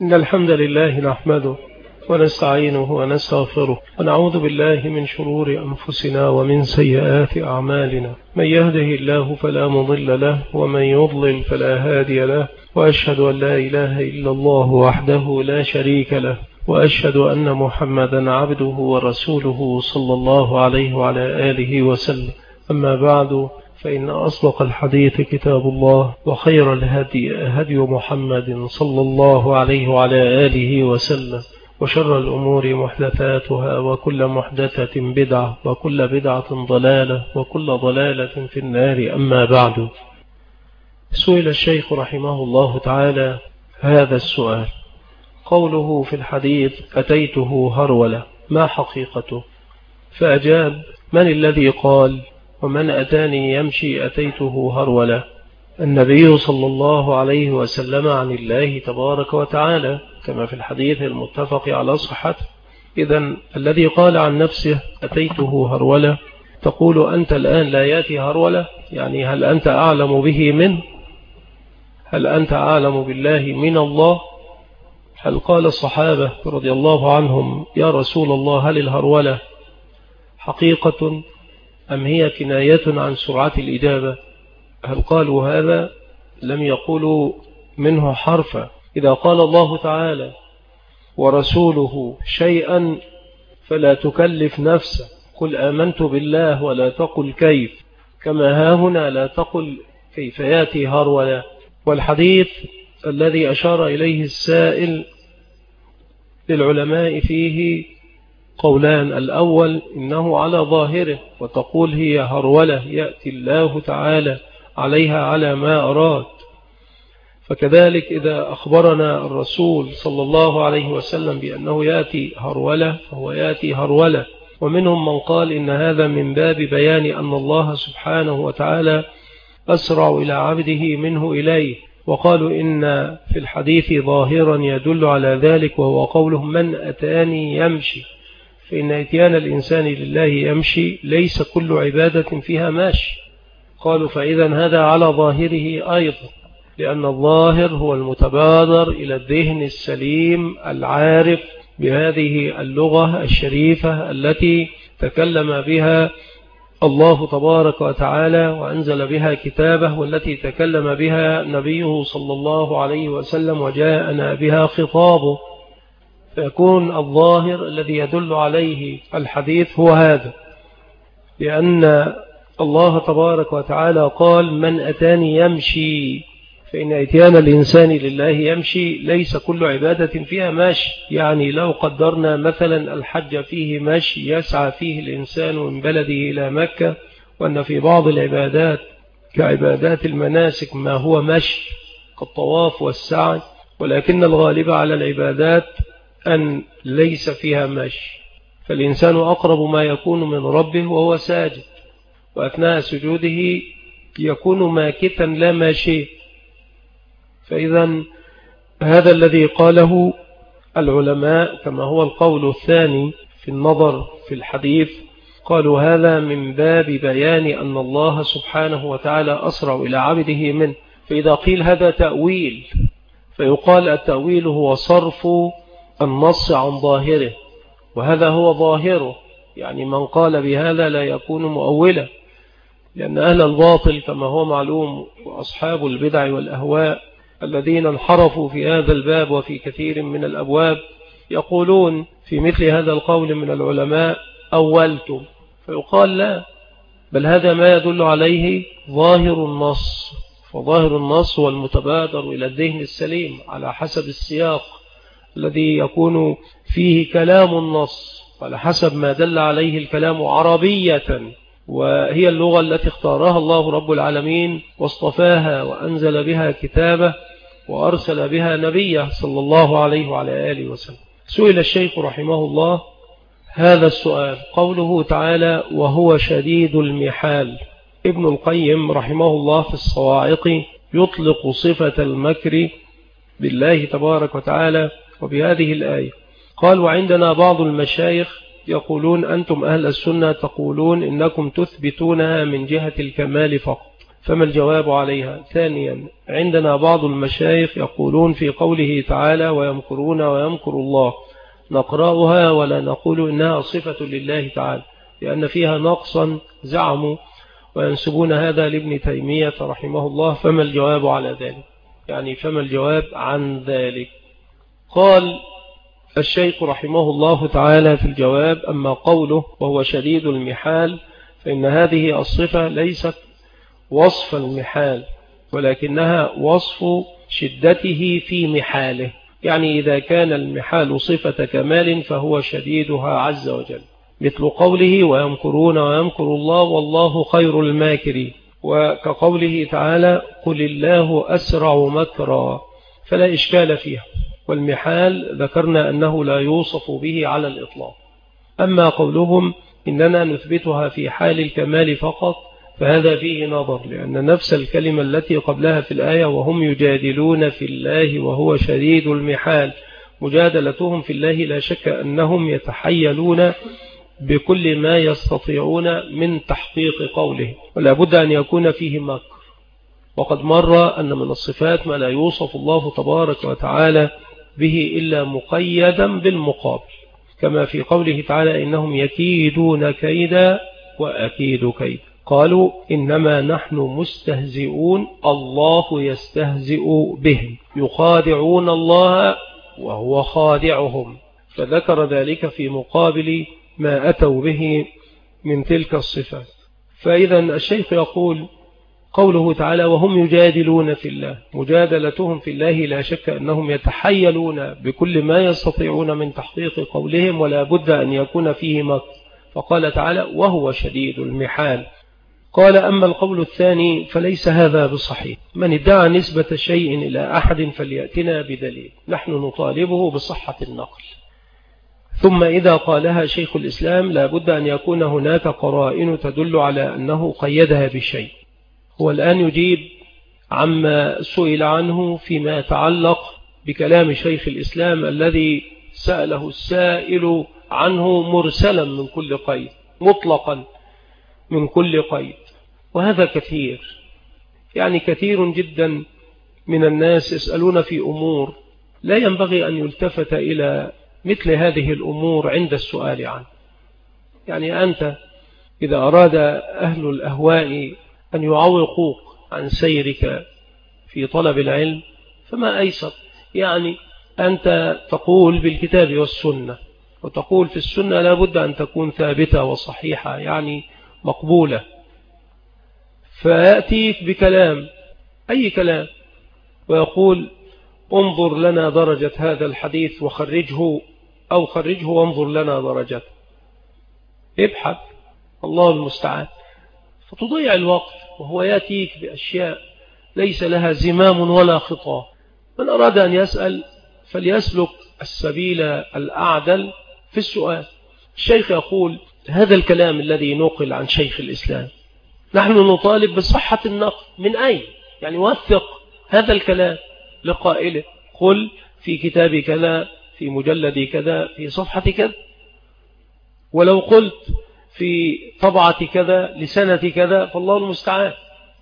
إن الحمد لله نحمده ونستعينه ونستغفره ونعوذ بالله من شرور أنفسنا ومن سيئات أعمالنا. من يهده الله فلا مضل له ومن يضلل فلا هادي له، وأشهد أن لا إله إلا الله وحده لا شريك له، وأشهد أن محمدا عبده ورسوله صلى الله عليه وعلى آله وسلم. أما بعد، فإن أصدق الحديث كتاب الله، وخير الهدي هدي محمد صلى الله عليه وعلى آله وسلم، وشر الأمور محدثاتها، وكل محدثة بدعة، وكل بدعة ضلالة، وكل ضلالة في النار. أما بعد، سئل الشيخ رحمه الله تعالى هذا السؤال: قوله في الحديث أتيته هرولة، ما حقيقته؟ فأجاب: من الذي قال ومن أتاني يمشي أتيته هرولة؟ النبي صلى الله عليه وسلم عن الله تبارك وتعالى، كما في الحديث المتفق على صحته. إذن الذي قال عن نفسه أتيته هرولة، تقول أنت الآن لا يأتي هرولة؟ يعني هل أنت أعلم به منه؟ هل أنت أعلم بالله من الله؟ هل قال الصحابة رضي الله عنهم: يا رسول الله، هل الهرولة حقيقة أم هي كناية عن سرعة الإجابة؟ هل قالوا هذا؟ لم يقولوا منه حرفا. إذا قال الله تعالى ورسوله شيئا فلا تكلف نفسك، قل آمنت بالله ولا تقل كيف، كما ها هنا لا تقل كيف يأتي هرولة. والحديث الذي أشار إليه السائل للعلماء فيه قولان: الأول إنه على ظاهره، وتقول هي هرولة يأتي الله تعالى عليها على ما أراد. فكذلك إذا أخبرنا الرسول صلى الله عليه وسلم بأنه يأتي هرولة فهو يأتي هرولة. ومنهم من قال إن هذا من باب بيان أن الله سبحانه وتعالى أسرع إلى عبده منه إليه، وقالوا إن في الحديث ظاهرا يدل على ذلك، وهو قوله من أتاني يمشي، فإن إتيان الإنسان لله يمشي ليس كل عبادة فيها ماشي. قالوا فإذا هذا على ظاهره أيضا، لأن الظاهر هو المتبادر إلى الذهن السليم العارف بهذه اللغة الشريفة التي تكلم بها الله تبارك وتعالى وأنزل بها كتابه، والتي تكلم بها نبيه صلى الله عليه وسلم وجاءنا بها خطابه. فيكون الظاهر الذي يدل عليه الحديث هو هذا، لأن الله تبارك وتعالى قال من أتاني يمشي، فإن إتيان الإنسان لله يمشي ليس كل عبادة فيها ماشي. يعني لو قدرنا مثلا الحج فيه ماشي يسعى فيه الإنسان من بلده إلى مكة، وأن في بعض العبادات كعبادات المناسك ما هو ماشي كالطواف والسعي، ولكن الغالب على العبادات أن ليس فيها ماشي، فالإنسان أقرب ما يكون من ربه وهو ساجد، وأثناء سجوده يكون ماكثا لا ماشي. فإذا هذا الذي قاله العلماء كما هو القول الثاني في النظر في الحديث، قالوا هذا من باب بيان أن الله سبحانه وتعالى أسرع إلى عبده منه. فإذا قيل هذا تأويل، فيقال التأويل هو صرف النص عن ظاهره، وهذا هو ظاهره. يعني من قال بهذا لا يكون مؤولا، لأن أهل الباطل كما هو معلوم وأصحاب البدع والأهواء الذين انحرفوا في هذا الباب وفي كثير من الأبواب يقولون في مثل هذا القول من العلماء أولتم، فيقال لا، بل هذا ما يدل عليه ظاهر النص. فظاهر النص هو المتبادر إلى الذهن السليم على حسب السياق الذي يكون فيه كلام النص، على حسب ما دل عليه الكلام عربية، وهي اللغة التي اختارها الله رب العالمين واصطفاها وأنزل بها كتابه وأرسل بها نبيه صلى الله عليه وعلى آله وسلم. سئل الشيخ رحمه الله هذا السؤال: قوله تعالى وهو شديد المحال. ابن القيم رحمه الله في الصواعق يطلق صفة المكر بالله تبارك وتعالى وبهذه الآية. قال: وعندنا بعض المشايخ يقولون أنتم أهل السنة تقولون إنكم تثبتونها من جهة الكمال فقط، فما الجواب عليها؟ ثانيا، عندنا بعض المشايخ يقولون في قوله تعالى ويمكرون ويمكر الله نقرأها ولا نقول إنها صفة لله تعالى لأن فيها نقصا زعموا وينسبون هذا لابن تيمية رحمه الله. فما الجواب على ذلك؟ يعني فما الجواب عن ذلك؟ قال الشيخ رحمه الله تعالى في الجواب: أما قوله وهو شديد المحال فإن هذه الصفة ليست وصف المحال ولكنها وصف شدته في محاله، يعني إذا كان المحال صفة كمال فهو شديدها عز وجل، مثل قوله ويمكرون ويمكر الله والله خير الماكرين، وكقوله تعالى قل الله أسرع مكرا، فلا إشكال فيها. والمحال ذكرنا أنه لا يوصف به على الإطلاق. أما قولهم إننا نثبتها في حال الكمال فقط فهذا فيه نظر، لأن نفس الكلمة التي قبلها في الآية وهم يجادلون في الله وهو شديد المحال، مجادلتهم في الله لا شك أنهم يتحيلون بكل ما يستطيعون من تحقيق قوله، ولا بد أن يكون فيه مكر. وقد مر أن من الصفات ما لا يوصف الله تبارك وتعالى به إلا مقيدا بالمقابل، كما في قوله تعالى إنهم يكيدون كيدا وأكيد كيد. قالوا إنما نحن مستهزئون الله يستهزئ بهم يخادعون الله وهو خادعهم، فذكر ذلك في مقابل ما أتوا به من تلك الصفات. فإذا الشيخ يقول قوله تعالى وهم يجادلون في الله، مجادلتهم في الله لا شك أنهم يتحيلون بكل ما يستطيعون من تحقيق قولهم، ولا بد أن يكون فيه مكر. فقال تعالى وهو شديد المحال. قال أما القول الثاني فليس هذا بصحيح، من ادعى نسبة شيء إلى أحد فليأتنا بدليل، نحن نطالبه بصحة النقل. ثم إذا قالها شيخ الإسلام لا بد أن يكون هناك قرائن تدل على أنه قيدها بشيء. هو الآن يجيب عما سئل عنه فيما يتعلق بكلام شيخ الإسلام الذي سأله السائل عنه مرسلا من كل قيد، مطلقا من كل قيد، وهذا كثير، يعني كثير جدا من الناس يسألون في أمور لا ينبغي أن يلتفت إلى مثل هذه الأمور عند السؤال عنه. يعني أنت إذا أراد أهل الأهواء أن يعوقوك عن سيرك في طلب العلم فما أيسر، يعني أنت تقول بالكتاب والسنة، وتقول في السنة لا بد أن تكون ثابتة وصحيحة يعني مقبولة، فيأتيك بكلام أي كلام ويقول انظر لنا درجة هذا الحديث وخرجه، أو خرجه وانظر لنا درجته، ابحث، الله المستعان، فتضيع الوقت، وهو يأتيك بأشياء ليس لها زمام ولا خطاب. من أراد أن يسأل فليسلك السبيل الأعدل في السؤال. الشيخ يقول هذا الكلام الذي نقل عن شيخ الإسلام نحن نطالب بصحة النقل. من أين؟ يعني وثق هذا الكلام لقائله، قل في كتاب كذا، في مجلد كذا، في صفحة كذا، ولو قلت في طبعة كذا لسنة كذا فالله المستعان.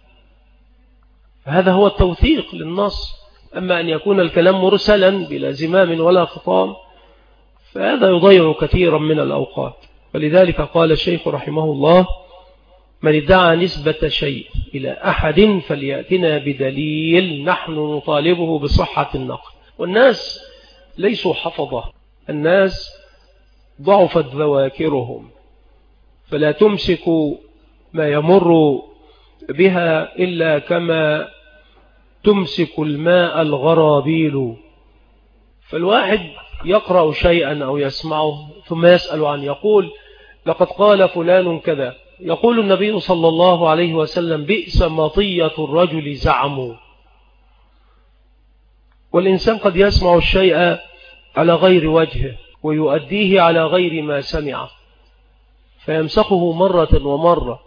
هذا هو التوثيق للنص. أما أن يكون الكلام مرسلا بلا زمام ولا خطام فهذا يضيع كثيرا من الأوقات. ولذلك قال الشيخ رحمه الله من ادعى نسبة شيء إلى أحد فليأتنا بدليل نحن نطالبه بصحة النقل. والناس ليسوا حفظة، الناس ضعفت ذواكرهم، فلا تمسك ما يمر بها إلا كما تمسك الماء الغرابيل. فالواحد يقرأ شيئا أو يسمعه ثم يسأل عنه، يقول لقد قال فلان كذا، يقول النبي صلى الله عليه وسلم بئس مطية الرجل زعمه. والإنسان قد يسمع الشيء على غير وجهه ويؤديه على غير ما سمعه، فيمسخه مرة ومرة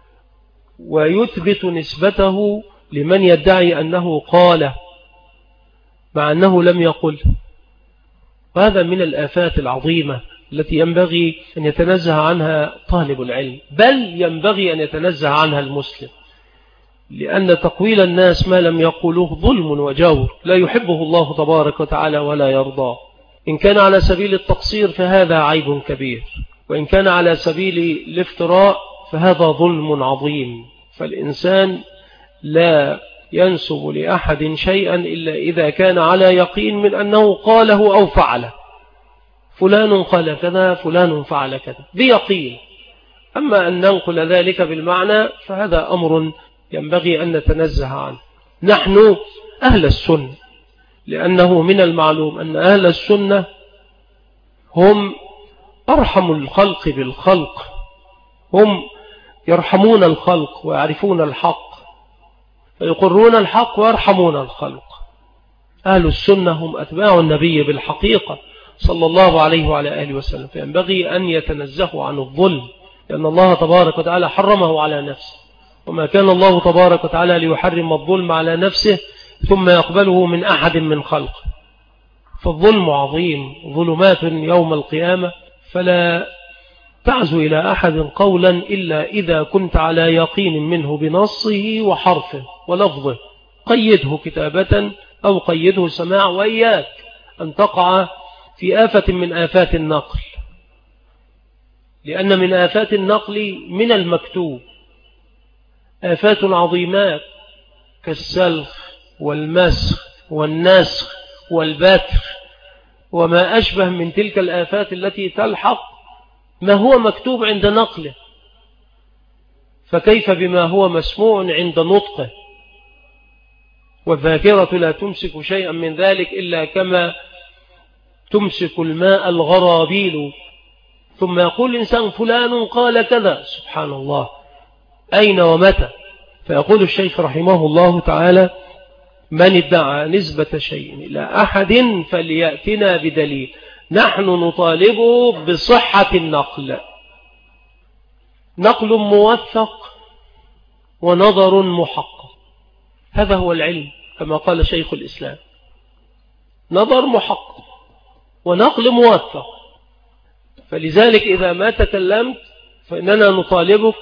ويثبت نسبته لمن يدعي أنه قال مع أنه لم يقل. وهذا من الآفات العظيمة التي ينبغي أن يتنزه عنها طالب العلم، بل ينبغي أن يتنزه عنها المسلم، لأن تقويل الناس ما لم يقولوه ظلم وجور لا يحبه الله تبارك وتعالى ولا يرضاه. إن كان على سبيل التقصير فهذا عيب كبير، وإن كان على سبيل الافتراء فهذا ظلم عظيم. فالإنسان لا ينسب لأحد شيئا إلا إذا كان على يقين من أنه قاله أو فعله. فلان قال كذا، فلان فعل كذا، بيقين. أما أن ننقل ذلك بالمعنى فهذا أمر ينبغي أن نتنزه عنه. نحن أهل السنة، لأنه من المعلوم أن أهل السنة هم أرحم الخلق بالخلق، هم يرحمون الخلق ويعرفون الحق فيقرون الحق ويرحمون الخلق. أهل السنة هم أتباع النبي بالحقيقة صلى الله عليه وعلى آله وسلم، فينبغي أن يتنزهوا عن الظلم، لأن الله تبارك وتعالى حرمه على نفسه، وما كان الله تبارك وتعالى ليحرم الظلم على نفسه ثم يقبله من أحد من خلقه. فالظلم عظيم، ظلمات يوم القيامة، فلا تعزو إلى أحد قولا إلا إذا كنت على يقين منه بنصه وحرفه ولفظه. قيده كتابة أو قيده سماع، وإياك أن تقع في آفة من آفات النقل، لأن من آفات النقل من المكتوب آفات عظيمات كالسلخ والمسخ والنسخ والبتر وما أشبه من تلك الآفات التي تلحق ما هو مكتوب عند نقله، فكيف بما هو مسموع عند نطقه؟ والذاكرة لا تمسك شيئا من ذلك إلا كما تمسك الماء الغرابيل. ثم يقول الإنسان فلان قال كذا، سبحان الله، أين ومتى؟ فيقول الشيخ رحمه الله تعالى: من ادعى نسبة شيء إلى أحد فليأتنا بدليل. نحن نطالبه بصحة النقل، نقل موثق ونظر محقق، هذا هو العلم كما قال شيخ الإسلام، نظر محقق ونقل موثق. فلذلك إذا ما تكلمت فإننا نطالبك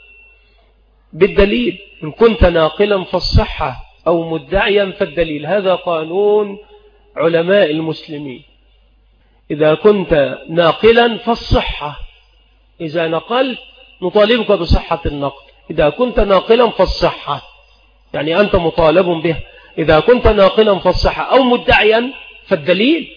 بالدليل، إن كنت ناقلا فالصحة أو مدعيا فالدليل. هذا قانون علماء المسلمين، إذا كنت ناقلا فالصحة، إذا نقلت نطالبك بصحة النقل، إذا كنت ناقلا فالصحة، يعني أنت مطالب به. إذا كنت ناقلا فالصحة أو مدعيا فالدليل،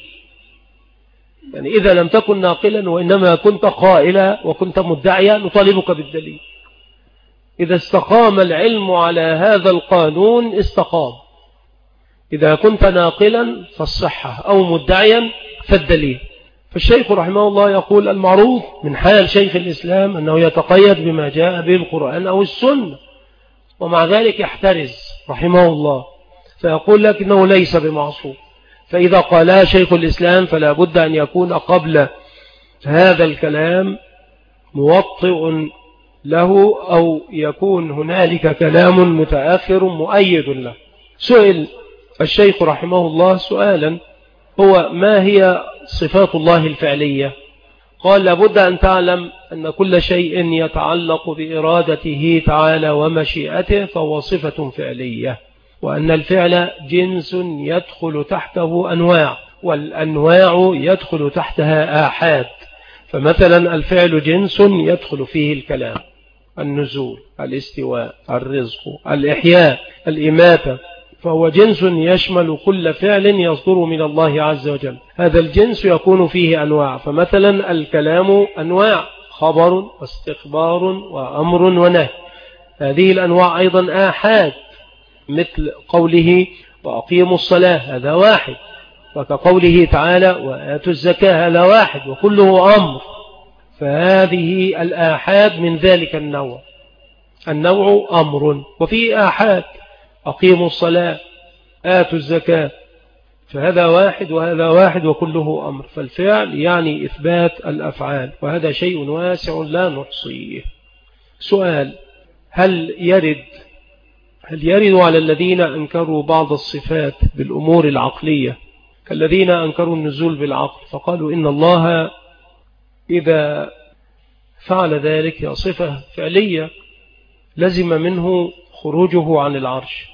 يعني إذا لم تكن ناقلا وإنما كنت قائلا وكنت مدعيا نطالبك بالدليل. إذا استقام العلم على هذا القانون استقام، إذا كنت ناقلا فالصحة أو مدعيا فالدليل. فالشيخ رحمه الله يقول: المعروف من حال شيخ الإسلام أنه يتقيد بما جاء به القرآن أو السنة، ومع ذلك يحترز رحمه الله فيقول لك إنه ليس بمعصوم. فإذا قالها شيخ الإسلام فلا بد أن يكون قبل هذا الكلام موطئ له، أو يكون هنالك كلام متأخر مؤيد له. سئل الشيخ رحمه الله سؤالا، هو: ما هي صفات الله الفعلية؟ قال: لابد أن تعلم أن كل شيء يتعلق بإرادته تعالى ومشيئته فهو صفة فعلية، وأن الفعل جنس يدخل تحته أنواع، والأنواع يدخل تحتها آحاد. فمثلا الفعل جنس يدخل فيه الكلام، النزول، الاستواء، الرزق، الإحياء، الإماتة، فهو جنس يشمل كل فعل يصدر من الله عز وجل. هذا الجنس يكون فيه أنواع، فمثلا الكلام أنواع: خبر واستخبار وأمر ونهي. هذه الأنواع أيضا آحاد، مثل قوله: وأقيموا الصلاة، هذا واحد، وكقوله تعالى: وآتوا الزكاة، هذا واحد وكله أمر. فهذه الآحاد من ذلك النوع، النوع أمر، وفيه آحاد: أقيموا الصلاة، آتوا الزكاة، فهذا واحد وهذا واحد وكله أمر. فالفعل يعني إثبات الأفعال، وهذا شيء واسع لا نحصيه. سؤال: هل يرد على الذين أنكروا بعض الصفات بالأمور العقلية كالذين أنكروا النزول بالعقل، فقالوا إن الله إذا فعل ذلك صفة فعلية لزم منه خروجه عن العرش،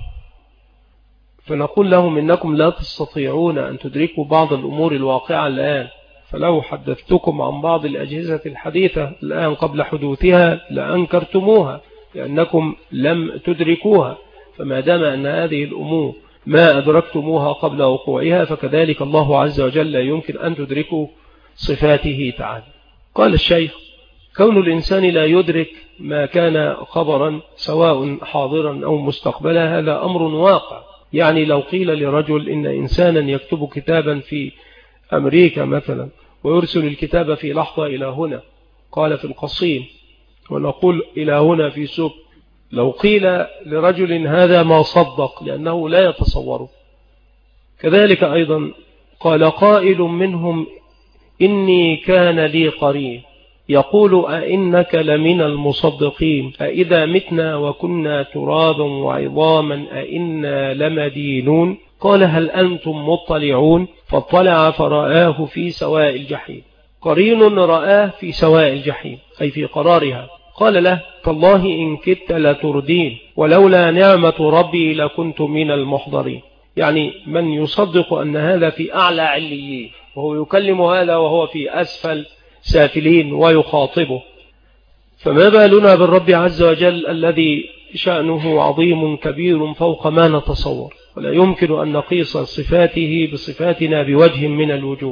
فنقول لهم إنكم لا تستطيعون أن تدركوا بعض الأمور الواقعة الآن، فلو حدثتكم عن بعض الأجهزة الحديثة الآن قبل حدوثها لأنكرتموها لأنكم لم تدركوها. فما دام أن هذه الأمور ما أدركتموها قبل وقوعها، فكذلك الله عز وجل لا يمكن أن تدركوا صفاته تعالى. قال الشيخ: كون الإنسان لا يدرك ما كان خبرا سواء حاضرا أو مستقبلا هذا أمر واقع. يعني لو قيل لرجل إن إنسانا يكتب كتابا في أمريكا مثلا ويرسل الكتاب في لحظة إلى هنا، قال في القصيم، ونقول إلى هنا في سوق، لو قيل لرجل هذا ما صدق لأنه لا يتصوره. كذلك أيضا قال قائل منهم: إني كان لي قرين يقول أئنك لمن المصدقين أئذا متنا وكنا ترابا وعظاما أئنا لمدينون. قال: هل أنتم مطلعون؟ فاطلع فرآه في سواء الجحيم. قرين رآه في سواء الجحيم أي في قرارها. قال له: تالله إن كدت لتردين ولولا نعمة ربي لكنت من المحضرين. يعني من يصدق أن هذا في أعلى عليين وهو يكلم هذا وهو في أسفل سافلين ويخاطبه، فما بالنا بالرب عز وجل الذي شأنه عظيم كبير فوق ما نتصور، ولا يمكن أن نقيس صفاته بصفاتنا بوجه من الوجوه.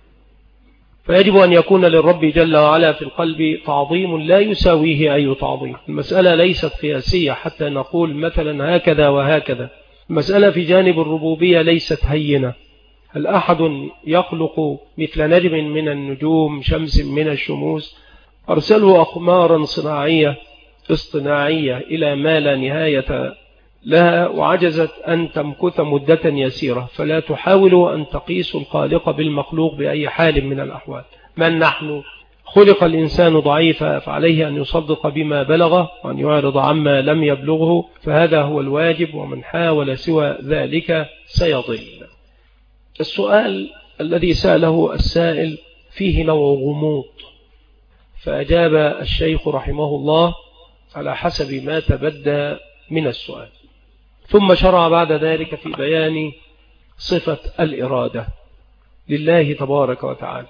فيجب أن يكون للرب جل وعلا في القلب تعظيم لا يساويه أي تعظيم. المسألة ليست قياسية حتى نقول مثلا هكذا وهكذا. المسألة في جانب الربوبية ليست هينة. هل أحد يخلق مثل نجم من النجوم، شمس من الشموس، أرسلوا أقمارا صناعية اصطناعية إلى ما لا نهاية لها وعجزت أن تمكث مدة يسيرة، فلا تحاولوا أن تقيسوا الخالق بالمخلوق بأي حال من الأحوال. من نحن؟ خلق الإنسان ضعيفا، فعليه أن يصدق بما بلغه وأن يعرض عما لم يبلغه، فهذا هو الواجب، ومن حاول سوى ذلك سيضل. السؤال الذي سأله السائل فيه نوع غموض، فأجاب الشيخ رحمه الله على حسب ما تبدى من السؤال، ثم شرع بعد ذلك في بيان صفة الإرادة لله تبارك وتعالى،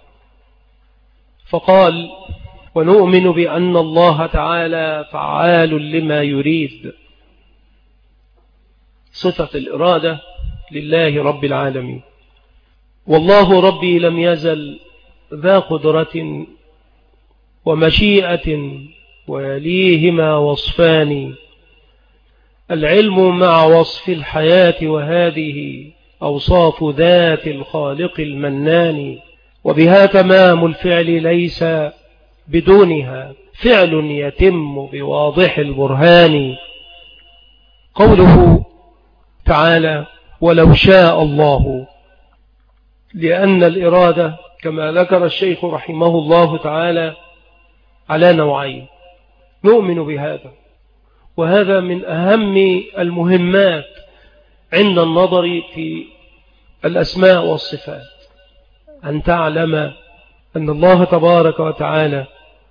فقال: ونؤمن بأن الله تعالى فعال لما يريد. صفة الإرادة لله رب العالمين. والله ربي لم يزل ذا قدرة ومشيئة ويليهما وصفان، العلم مع وصف الحياة، وهذه أوصاف ذات الخالق المنان، وبها تمام الفعل ليس بدونها فعل يتم بواضح البرهان. قوله تعالى: ولو شاء الله، لأن الإرادة كما ذكر الشيخ رحمه الله تعالى على نوعين، نؤمن بهذا، وهذا من أهم المهمات عند النظر في الأسماء والصفات، أن تعلم أن الله تبارك وتعالى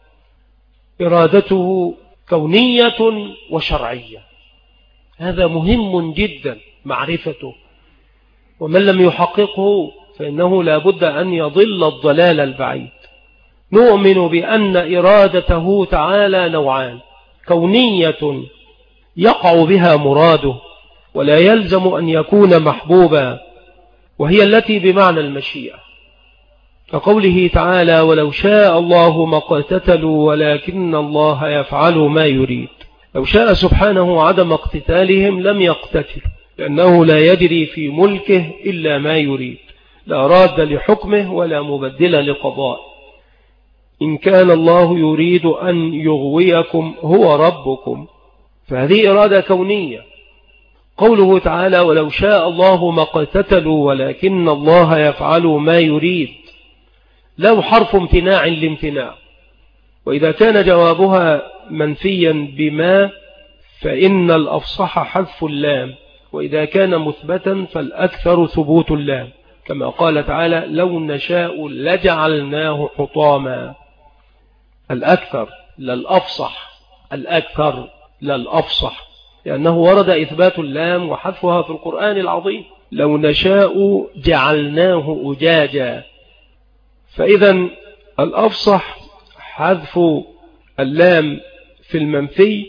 إرادته كونية وشرعية. هذا مهم جدا معرفته، ومن لم يحققه فإنه لا بد أن يضل الضلال البعيد. نؤمن بأن إرادته تعالى نوعان: كونية يقع بها مراده ولا يلزم أن يكون محبوبا، وهي التي بمعنى المشيئة، كقوله تعالى: ولو شاء الله ما اقتتلوا ولكن الله يفعل ما يريد. لو شاء سبحانه عدم اقتتالهم لم يقتتل، لأنه لا يجري في ملكه إلا ما يريد، لا راد لحكمه ولا مبدل لقضاء. إن كان الله يريد أن يغويكم هو ربكم، فهذه إرادة كونية. قوله تعالى: ولو شاء الله ما اقتتلوا ولكن الله يفعل ما يريد، لو حرف امتناع لامتناع، وإذا كان جوابها منفيا بما فإن الأفصح حذف اللام، وإذا كان مثبتا فالأكثر ثبوت اللام، كما قال تعالى: لو نشاء لجعلناه حطاما. الأكثر لا الأفصح، الأكثر لا الأفصح. لأنه ورد إثبات اللام وحذفها في القرآن العظيم. لو نشاء جعلناه أجاجا. فإذا الأفصح حذف اللام في المنفي،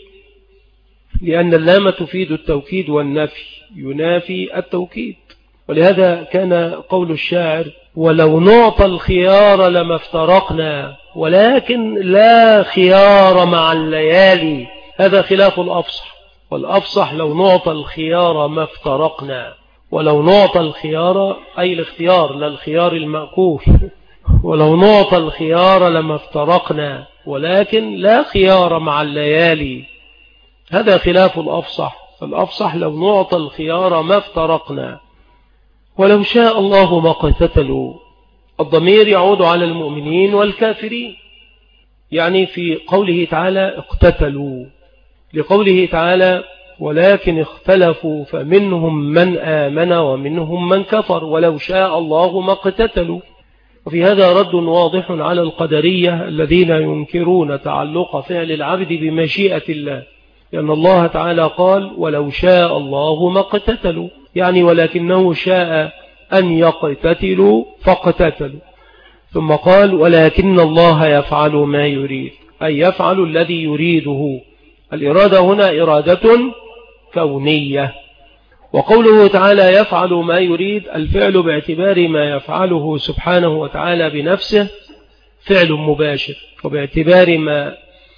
لأن اللام تفيد التوكيد والنفي، ينافي التوكيد. ولهذا كان قول الشاعر: ولو نعطى الخيار لما افترقنا ولكن لا خيار مع الليالي. هذا خلاف الأفصح. والأفصح لو نعطى الخيار ما افترقنا. ولو نعطى الخيار أي الاختيار، لا الخيار المأكول. ولو نعطى الخيار لما افترقنا ولكن لا خيار مع الليالي. هذا خلاف الأفصح. فالأفصح لو نعطى الخيار ما افترقنا. ولو شاء الله ما اقتتلوا. الضمير يعود على المؤمنين والكافرين، يعني في قوله تعالى اقتتلوا، لقوله تعالى ولكن اختلفوا فمنهم من آمن ومنهم من كفر ولو شاء الله ما اقتتلوا. وفي هذا رد واضح على القدرية الذين ينكرون تعلق فعل العبد بمشيئة الله، لأن الله تعالى قال ولو شاء الله ما اقتتلوا، يعني ولكنه شاء أن يقتتلوا فاقتتلوا. ثم قال ولكن الله يفعل ما يريد، أي يفعل الذي يريده. الإرادة هنا إرادة كونية. وقوله تعالى يفعل ما يريد، الفعل باعتبار ما يفعله سبحانه وتعالى بنفسه فعل مباشر، وباعتبار ما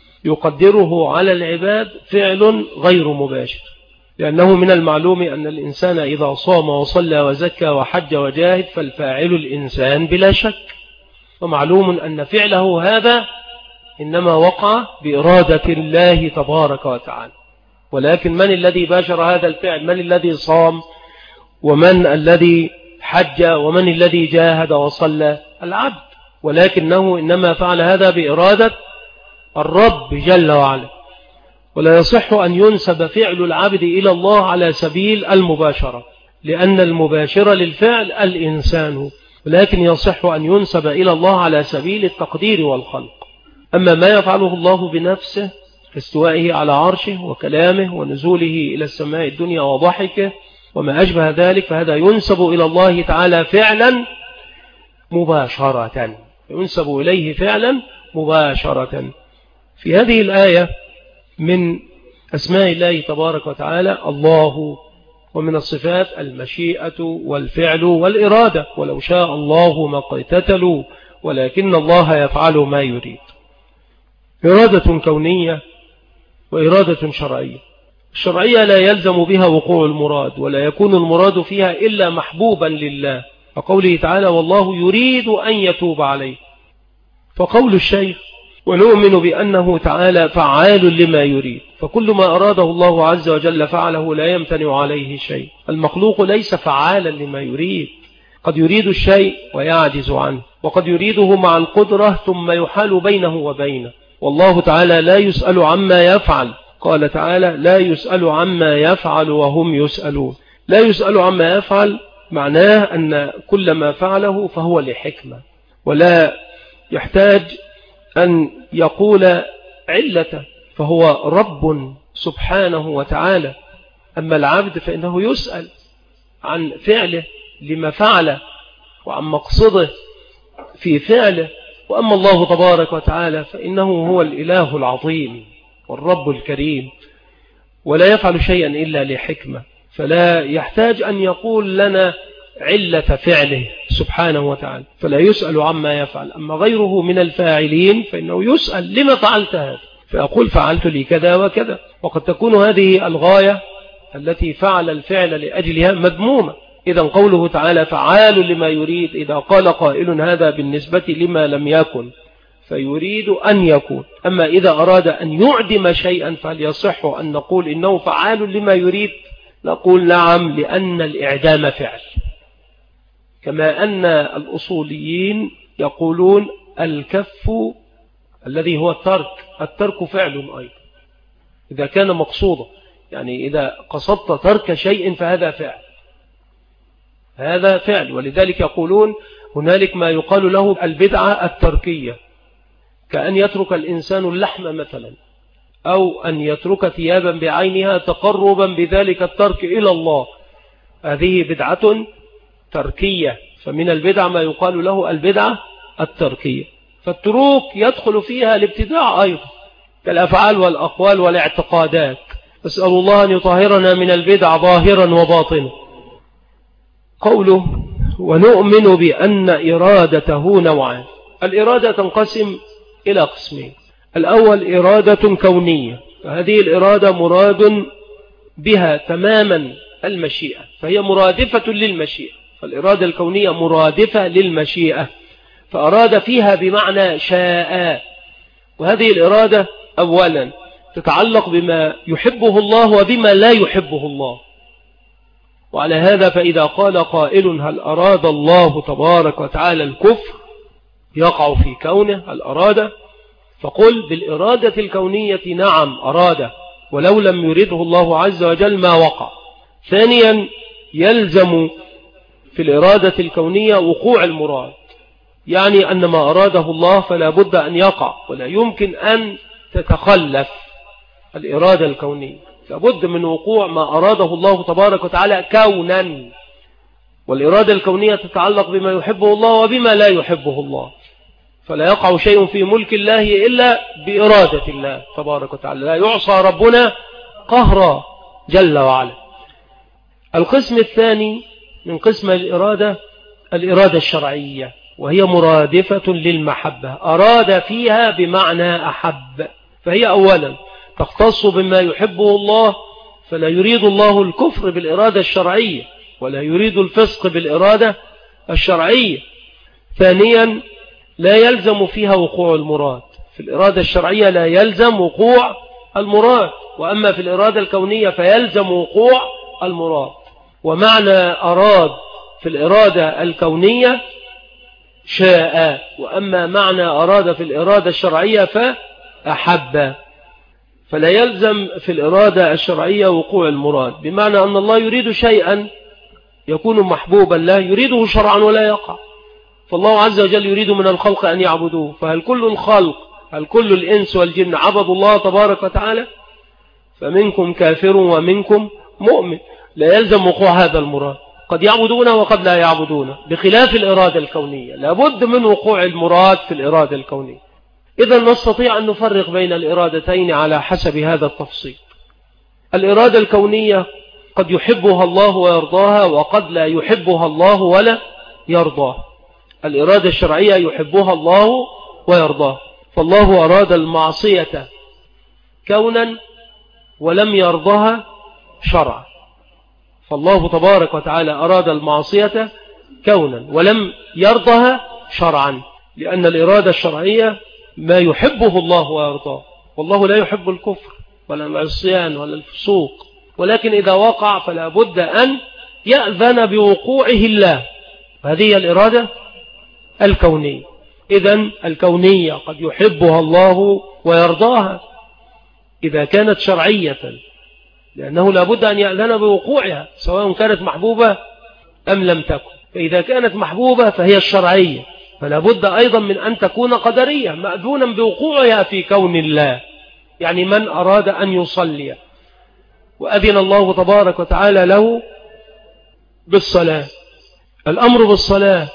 يقدره على العباد فعل غير مباشر، لأنه من المعلوم أن الإنسان إذا صام وصلى وزكى وحج وجاهد فالفاعل الإنسان بلا شك، ومعلوم أن فعله هذا إنما وقع بإرادة الله تبارك وتعالى. ولكن من الذي باشر هذا الفعل؟ من الذي صام ومن الذي حج ومن الذي جاهد وصلى؟ العبد. ولكنه إنما فعل هذا بإرادة الرب جل وعلا. ولا يصح أن ينسب فعل العبد إلى الله على سبيل المباشرة، لأن المباشر للفعل الإنسان، ولكن يصح أن ينسب إلى الله على سبيل التقدير والخلق. أما ما يفعله الله بنفسه كاستوائه على عرشه وكلامه ونزوله إلى السماء الدنيا وضحكه وما أشبه ذلك، فهذا ينسب إلى الله تعالى فعلا مباشرة، ينسب إليه فعلا مباشرة. في هذه الآية من أسماء الله تبارك وتعالى الله، ومن الصفات المشيئة والفعل والإرادة. ولو شاء الله ما اقتتلوا ولكن الله يفعل ما يريد. إرادة كونية وإرادة شرعية. الشرعية لا يلزم بها وقوع المراد، ولا يكون المراد فيها إلا محبوبا لله، وقوله تعالى والله يريد أن يتوب عليه. فقول الشيخ ونؤمن بأنه تعالى فعال لما يريد، فكل ما أراده الله عز وجل فعله لا يمتنع عليه شيء. المخلوق ليس فعالا لما يريد، قد يريد الشيء ويعجز عنه، وقد يريده مع القدرة ثم يحال بينه وبينه. والله تعالى لا يسأل عما يفعل، قال تعالى لا يسأل عما يفعل وهم يسألون. لا يسأل عما يفعل معناه أن كل ما فعله فهو لحكمة، ولا يحتاج أن يقول علته، فهو رب سبحانه وتعالى. أما العبد فإنه يسأل عن فعله لما فعله وعن مقصده في فعله. وأما الله تبارك وتعالى فإنه هو الإله العظيم والرب الكريم، ولا يفعل شيئا إلا لحكمة، فلا يحتاج أن يقول لنا علة فعله سبحانه وتعالى، فلا يسأل عما يفعل. أما غيره من الفاعلين فإنه يسأل لما فعلت هذا، فأقول فعلت لي كذا وكذا. وقد تكون هذه الغاية التي فعل الفعل لأجلها مذمومة. إذا قوله تعالى فعال لما يريد، إذا قال قائل هذا بالنسبة لما لم يكن فيريد أن يكون. أما إذا أراد أن يعدم شيئا فهل يصح أن نقول إنه فعال لما يريد؟ نقول نعم، لأن الإعدام فعل، كما أن الأصوليين يقولون الكف الذي هو الترك فعل أيضا إذا كان مقصودا، يعني إذا قصدت ترك شيء فهذا فعل، هذا فعل. ولذلك يقولون هنالك ما يقال له البدعة التركية، كأن يترك الإنسان اللحم مثلا أو أن يترك ثيابا بعينها تقربا بذلك الترك إلى الله، هذه بدعة تركية. فمن البدع ما يقال له البدعة التركية، فالتروك يدخل فيها الابتداع أيضا كالأفعال والأقوال والاعتقادات. أسأل الله أن يطهرنا من البدع ظاهرا وباطنا. قوله ونؤمن بأن إرادته نوعان. الإرادة تنقسم إلى قسمين. الأول إرادة كونية، فهذه الإرادة مراد بها تماما المشيئة، فهي مرادفة للمشيئة. فالإرادة الكونية مرادفة للمشيئة، فأراد فيها بمعنى شاء. وهذه الإرادة أولا تتعلق بما يحبه الله وبما لا يحبه الله. وعلى هذا فإذا قال قائل هل أراد الله تبارك وتعالى الكفر يقع في كونه هل أراد، فقل بالإرادة الكونية نعم أراد، ولو لم يرده الله عز وجل ما وقع. ثانيا يلزم في الإرادة الكونية وقوع المراد، يعني أن ما أراده الله فلا بد أن يقع، ولا يمكن أن تتخلف الإرادة الكونية، لابد من وقوع ما أراده الله تبارك وتعالى كونا. والإرادة الكونية تتعلق بما يحبه الله وبما لا يحبه الله، فلا يقع شيء في ملك الله إلا بإرادة الله تبارك وتعالى، لا يعصى ربنا قهرا جل وعلا. القسم الثاني من قسم الإرادة الإرادة الشرعية، وهي مرادفة للمحبة، أراد فيها بمعنى أحب. فهي أولا تختص بما يحبه الله، فلا يريد الله الكفر بالإرادة الشرعية ولا يريد الفسق بالإرادة الشرعية. ثانيا لا يلزم فيها وقوع المراد، في الإرادة الشرعية لا يلزم وقوع المراد، وأما في الإرادة الكونية فيلزم وقوع المراد. ومعنى أراد في الإرادة الكونية شاء، وأما معنى أراد في الإرادة الشرعية فأحب. فلا يلزم في الإرادة الشرعية وقوع المراد، بمعنى أن الله يريد شيئا يكون محبوبا لا يريده شرعا ولا يقع. فالله عز وجل يريد من الخلق أن يعبدوه، فهل كل الخلق هل كل الإنس والجن عبدوا الله تبارك وتعالى؟ فمنكم كافر ومنكم مؤمن، لا يلزم وقوع هذا المراد، قد يعبدون وقد لا يعبدون، بخلاف الإرادة الكونية لابد من وقوع المراد في الإرادة الكونية. إذا نستطيع أن نفرق بين الإرادتين على حسب هذا التفصيل. الإرادة الكونية قد يحبها الله ويرضاها، وقد لا يحبها الله ولا يرضاها. الإرادة الشرعية يحبها الله ويرضاها، فالله أراد المعصية كونا ولم يرضها شرعا، فالله تبارك وتعالى أراد المعصية كونا ولم يرضها شرعا، لأن الإرادة الشرعية ما يحبه الله ويرضاه، والله لا يحب الكفر ولا العصيان ولا الفسوق، ولكن إذا وقع فلا بد أن يأذن بوقوعه الله. هذه الإرادة الكونية. إذن الكونية قد يحبها الله ويرضاها إذا كانت شرعية، لأنه لا بد أن يأذن بوقوعها سواء كانت محبوبة أم لم تكن. فإذا كانت محبوبة فهي الشرعية، فلا بد أيضا من أن تكون قدرية مأذونا بوقوعها في كون الله. يعني من أراد أن يصلي وأذن الله تبارك وتعالى له بالصلاة، الأمر بالصلاة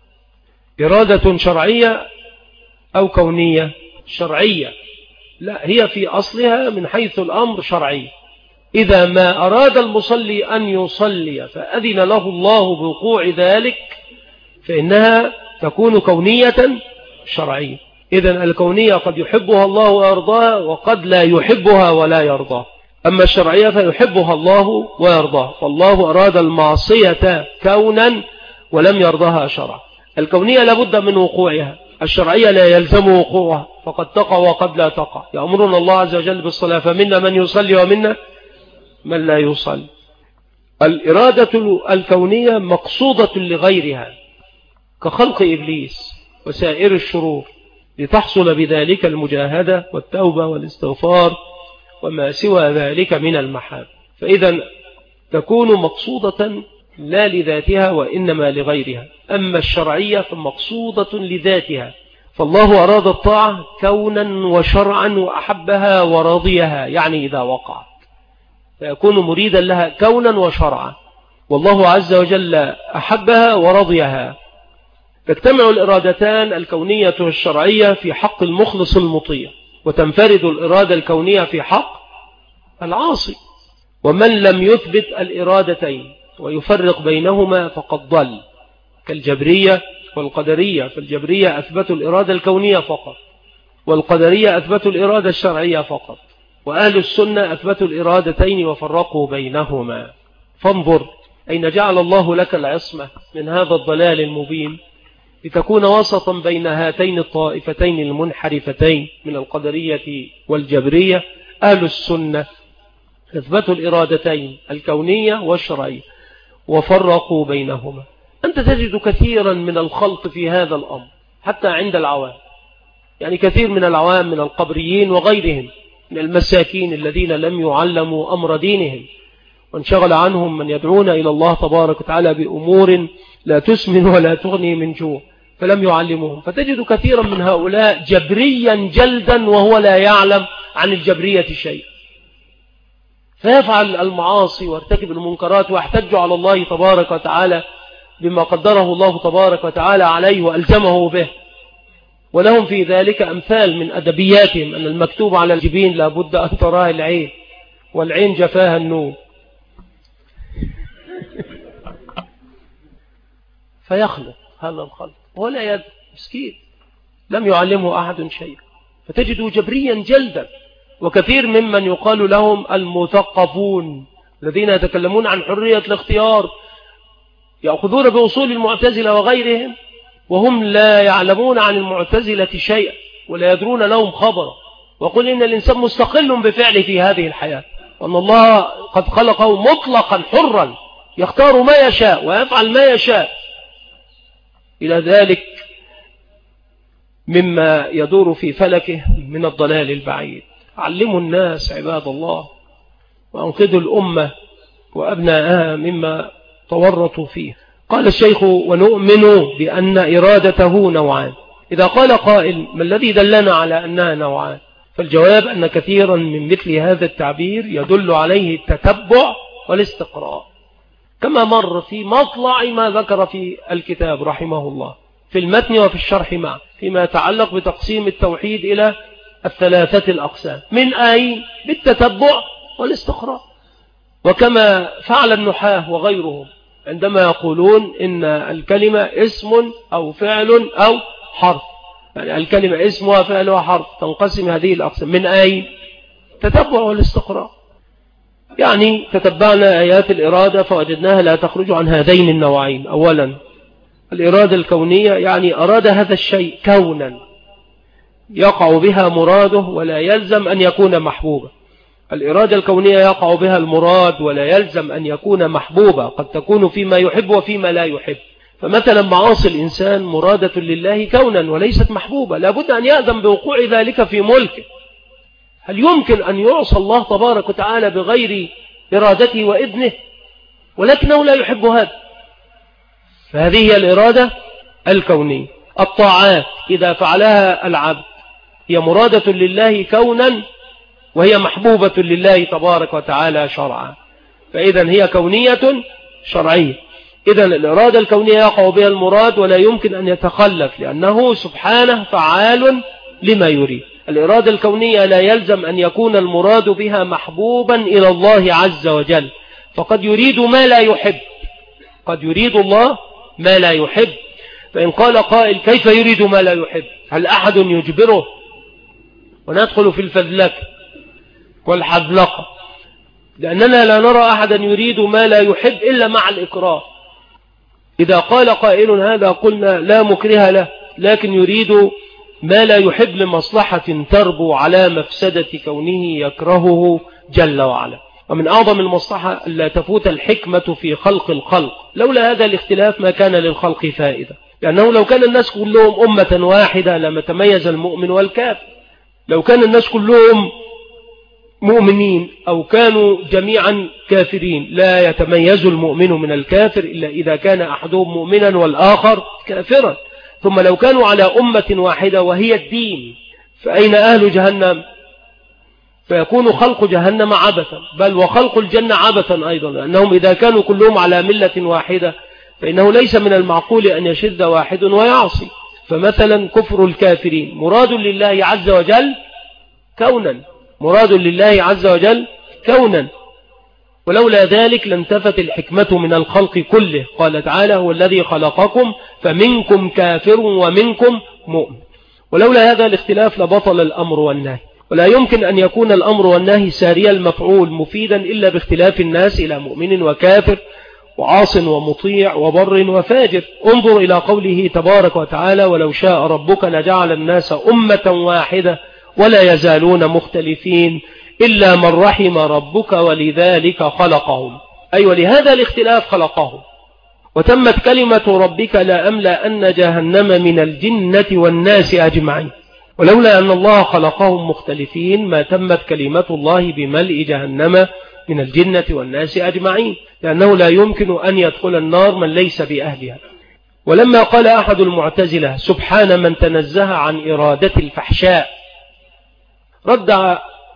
إرادة شرعية أو كونية؟ شرعية. لا، هي في أصلها من حيث الأمر شرعي. إذا ما أراد المصلي أن يصلي فأذن له الله بوقوع ذلك فإنها تكون كونية شرعية. إذن الكونية قد يحبها الله ويرضاها، وقد لا يحبها ولا يرضاها. أما الشرعية فيحبها الله ويرضاها، فالله أراد المعصية كونا ولم يرضها شرعا. الكونية لابد من وقوعها، الشرعية لا يلزم وقوعها، فقد تقع وقد لا تقع. يأمرنا الله عز وجل بالصلاة، فمنا من يصلي ومنا من لا يصلي. الإرادة الكونية مقصودة لغيرها كخلق إبليس وسائر الشرور، لتحصل بذلك المجاهدة والتوبة والاستغفار وما سوى ذلك من المحاب. فإذا تكون مقصودة لا لذاتها وإنما لغيرها. أما الشرعية فمقصودة لذاتها، فالله أراد الطاعة كونا وشرعا وأحبها ورضيها، يعني إذا وقعت فيكون مريدا لها كونا وشرعا، والله عز وجل أحبها ورضيها. تجتمع الإرادتان الكونية والشرعية في حق المخلص المطيع، وتنفرد الإرادة الكونية في حق العاصي. ومن لم يثبت الإرادتين ويفرق بينهما فقد ضل، كالجبرية والقدرية. فالجبرية أثبتوا الإرادة الكونية فقط، والقدرية أثبتوا الإرادة الشرعية فقط، وأهل السنة أثبتوا الإرادتين وفرقوا بينهما. فانظر أين جعل الله لك العصمة من هذا الضلال المبين، لتكون وسطا بين هاتين الطائفتين المنحرفتين من القدرية والجبرية. أهل السنة أثبتوا الإرادتين الكونية والشرعية وفرقوا بينهما. أنت تجد كثيرا من الخلط في هذا الأمر حتى عند العوام، يعني كثير من العوام من القبريين وغيرهم من المساكين الذين لم يعلموا أمر دينهم، وانشغل عنهم من يدعون إلى الله تبارك وتعالى بأمور لا تسمن ولا تغني من جوع، فلم يعلمهم. فتجد كثيرا من هؤلاء جبريا جلدا وهو لا يعلم عن الجبرية شيء، فيفعل المعاصي وارتكب المنكرات ويحتج على الله تبارك وتعالى بما قدره الله تبارك وتعالى عليه وألزمه به. ولهم في ذلك أمثال من أدبياتهم، أن المكتوب على الجبين لابد أن تراه العين، والعين جفاها النور. فيخلق هذا الخلق ولا يد مسكين لم يعلمه أحد شيء، فتجده جبريا جلدا. وكثير ممن يقال لهم المثقفون الذين يتكلمون عن حرية الاختيار يأخذون بأصول المعتزلة وغيرهم، وهم لا يعلمون عن المعتزلة شيئا ولا يدرون لهم خبرا، وقل إن الإنسان مستقل بفعله في هذه الحياة، وأن الله قد خلقه مطلقا حرا يختار ما يشاء ويفعل ما يشاء. إلى ذلك مما يدور في فلكه من الضلال البعيد. علموا الناس عباد الله، وأنقذوا الأمة وأبناءها مما تورطوا فيه. قال الشيخ: ونؤمن بأن إرادته نوعان. إذا قال قائل: ما الذي دلنا على أنها نوعان؟ فالجواب أن كثيرا من مثل هذا التعبير يدل عليه التتبع والاستقراء، كما مر في مطلع ما ذكر في الكتاب رحمه الله في المتن وفي الشرح معه، فيما يتعلق بتقسيم التوحيد إلى الثلاثة الأقسام. من أين؟ بالتتبع والاستقراء. وكما فعل النحاة وغيرهم عندما يقولون إن الكلمة اسم أو فعل أو حرف، يعني الكلمة اسمها فعل وحرف، تنقسم هذه الأقسام. من أين؟ تتبع والاستقراء. يعني تتبعنا آيات الإرادة فوجدناها لا تخرج عن هذين النوعين. أولا الإرادة الكونية، يعني أراد هذا الشيء كونا يقع بها مراده ولا يلزم أن يكون محبوبا. الإرادة الكونية يقع بها المراد ولا يلزم أن يكون محبوبا، قد تكون فيما يحب وفيما لا يحب. فمثلا معاصي الإنسان مرادة لله كونا وليست محبوبة، لابد أن يأذن بوقوع ذلك في ملكه. هل يمكن أن يعصى الله تبارك وتعالى بغير إرادته وإذنه؟ ولكنه لا يحب هذا. فهذه هي الإرادة الكونية. الطاعات إذا فعلها العبد هي مرادة لله كونا وهي محبوبة لله تبارك وتعالى شرعا، فإذا هي كونية شرعية. إذا الإرادة الكونية يقع بها المراد ولا يمكن أن يتخلف، لأنه سبحانه فعال لما يريد. الإرادة الكونية لا يلزم أن يكون المراد بها محبوبا إلى الله عز وجل، فقد يريد ما لا يحب، قد يريد الله ما لا يحب. فإن قال قائل: كيف يريد ما لا يحب؟ هل أحد يجبره؟ وندخل في الفذلكة والحذلقة، لأننا لا نرى أحدا يريد ما لا يحب إلا مع الإكراه. إذا قال قائل هذا قلنا لا مكره له، لكن يريد ما لا يحب لمصلحة تربو على مفسدة كونه يكرهه جل وعلا. ومن أعظم المصلحة ألا تفوت الحكمة في خلق الخلق. لولا هذا الاختلاف ما كان للخلق فائدة، لأنه لو كان الناس كلهم أمة واحدة لما تميز المؤمن والكافر. لو كان الناس كلهم مؤمنين أو كانوا جميعا كافرين لا يتميز المؤمن من الكافر إلا إذا كان أحدهم مؤمنا والآخر كافرا. ثم لو كانوا على أمة واحدة وهي الدين فأين أهل جهنم؟ فيكون خلق جهنم عبثا، بل وخلق الجنة عبثا أيضا، لأنهم إذا كانوا كلهم على ملة واحدة فإنه ليس من المعقول أن يشذ واحد ويعصي. فمثلا كفر الكافرين مراد لله عز وجل كونا، مراد لله عز وجل كونا، ولولا ذلك لانتفت الحكمة من الخلق كله. قال تعالى: هو الذي خلقكم فمنكم كافر ومنكم مؤمن. ولولا هذا الاختلاف لبطل الأمر والنهي، ولا يمكن أن يكون الأمر والنهي ساري المفعول مفيدا إلا باختلاف الناس إلى مؤمن وكافر وعاص ومطيع وبر وفاجر. انظر إلى قوله تبارك وتعالى: ولو شاء ربك لجعل الناس أمة واحدة ولا يزالون مختلفين إلا من رحم ربك ولذلك خلقهم، أي ولهذا الاختلاف خلقهم. وتمت كلمة ربك لأملأ أن جهنم من الجنة والناس أجمعين. ولولا أن الله خلقهم مختلفين ما تمت كلمة الله بملء جهنم من الجنة والناس أجمعين، لأنه لا يمكن أن يدخل النار من ليس بأهلها. ولما قال أحد المعتزلة: سبحان من تنزه عن إرادة الفحشاء، رد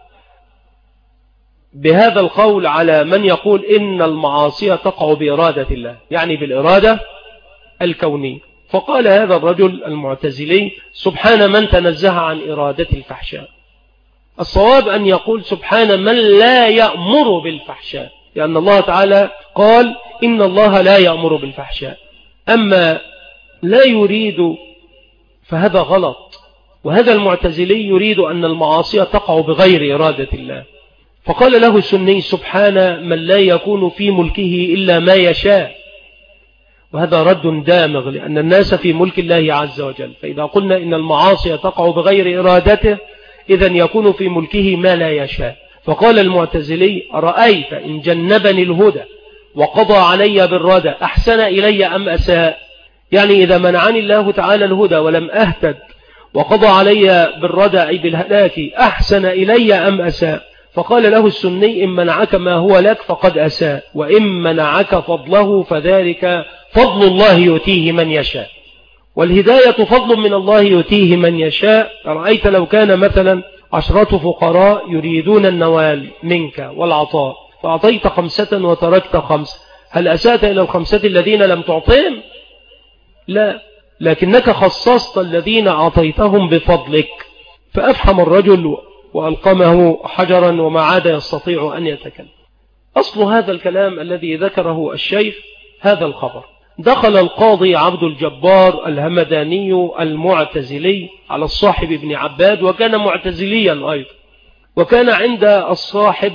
بهذا القول على من يقول إن المعاصي تقع بإرادة الله، يعني بالإرادة الكونية. فقال هذا الرجل المعتزلي: سبحان من تنزه عن إرادة الفحشاء. الصواب أن يقول سبحان من لا يأمر بالفحشاء، لأن الله تعالى قال: إن الله لا يأمر بالفحشاء. أما لا يريد فهذا غلط، وهذا المعتزلي يريد أن المعاصي تقع بغير إرادة الله. فقال له السني: سبحان من لا يكون في ملكه إلا ما يشاء. وهذا رد دامغ، لأن الناس في ملك الله عز وجل، فإذا قلنا إن المعاصي تقع بغير إرادته إذن يكون في ملكه ما لا يشاء. فقال المعتزلي: أرأيت إن جنبني الهدى وقضى علي بالردى أحسن إلي أم أساء؟ يعني إذا منعني الله تعالى الهدى ولم أهتد وقضى علي بالردى أي بالهلاك أحسن إلي أم أساء؟ فقال له السني: إن منعك ما هو لك فقد أساء، وإن منعك فضله فذلك فضل الله يؤتيه من يشاء، والهداية فضل من الله يؤتيه من يشاء. رأيت لو كان مثلا 10 فقراء يريدون النوال منك والعطاء، فأعطيت 5 وتركت 5، هل أسأت إلى ال5 الذين لم تعطيهم؟ لا، لكنك خصصت الذين أعطيتهم بفضلك. فأفحم الرجل وألقمه حجرا وما عاد يستطيع أن يتكلم. أصل هذا الكلام الذي ذكره الشيخ هذا الخبر: دخل القاضي عبد الجبار الهمداني المعتزلي على الصاحب ابن عباد، وكان معتزليا أيضا، وكان عند الصاحب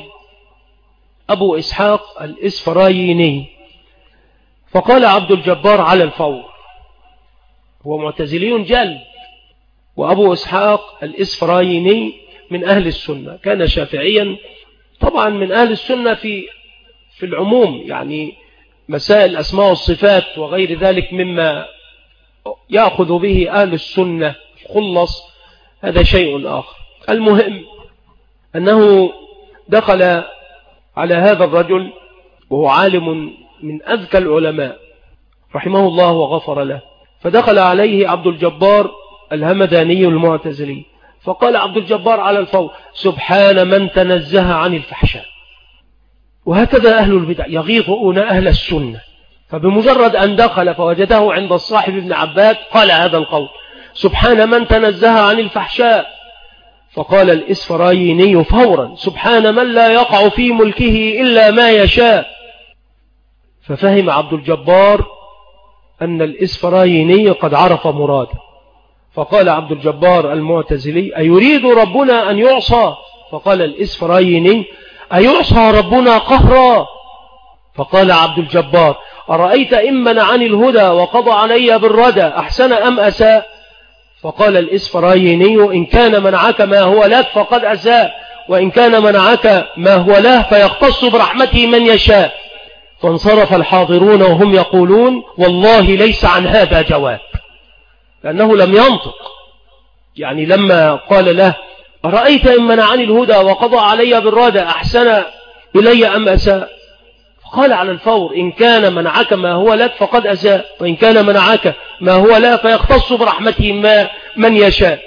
أبو إسحاق الإسفرايني. فقال عبد الجبار على الفور، هو معتزلي جل، وأبو إسحاق الإسفرايني من أهل السنة، كان شافعيا طبعا من أهل السنة في العموم، يعني مسائل الأسماء والصفات وغير ذلك مما يأخذ به أهل السنة خلص، هذا شيء آخر. المهم أنه دخل على هذا الرجل وهو عالم من أذكى العلماء رحمه الله وغفر له، فدخل عليه عبد الجبار الهمداني المعتزلي، فقال عبد الجبار على الفور: سبحان من تنزه عن الفحشاء. وهكذا أهل البدع يغيظون أهل السنة، فبمجرد أن دخل فوجده عند الصاحب ابن عباد قال هذا القول: سبحان من تنزه عن الفحشاء. فقال الإسفرايني فورا: سبحان من لا يقع في ملكه إلا ما يشاء. ففهم عبد الجبار أن الإسفرايني قد عرف مراده، فقال عبد الجبار المعتزلي: أيريد ربنا أن يعصى؟ فقال الإسفرايني: أيعصى ربنا قهرا؟ فقال عبد الجبار: أرأيت إن منعني الهدى وقضى علي بالردى أحسن أم أساء؟ فقال الإسفرايني: إن كان منعك ما هو لك فقد أساء، وإن كان منعك ما هو له فيختص برحمته من يشاء. فانصرف الحاضرون وهم يقولون: والله ليس عن هذا جواب، لأنه لم ينطق. يعني لما قال له: أرأيت إن منعني الهدى وقضى علي بالردى أحسن إلي أم أساء؟ قال على الفور إن كان منعك ما هو لك فقد أساء، وإن كان منعك ما هو لا فيختص برحمته من يشاء،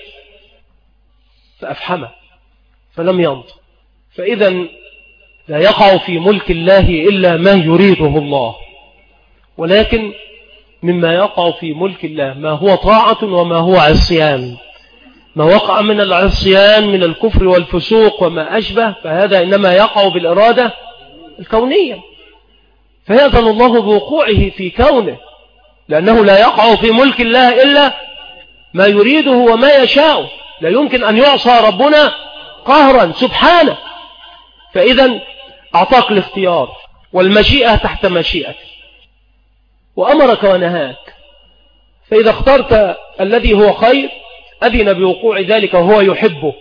فأفحمه فلم ينطق. فإذا لا يقع في ملك الله إلا ما يريده الله، ولكن مما يقع في ملك الله ما هو طاعة وما هو عصيان. ما وقع من العصيان من الكفر والفسوق وما أشبه فهذا إنما يقع بالإرادة الكونية، فيأذن الله بوقوعه في كونه، لأنه لا يقع في ملك الله إلا ما يريده وما يشاء. لا يمكن أن يعصى ربنا قهرا سبحانه. فإذا أعطاك الاختيار والمشيئة تحت مشيئته، وأمرك ونهاك، فإذا اخترت الذي هو خير أذن بوقوع ذلك وهو يحبه،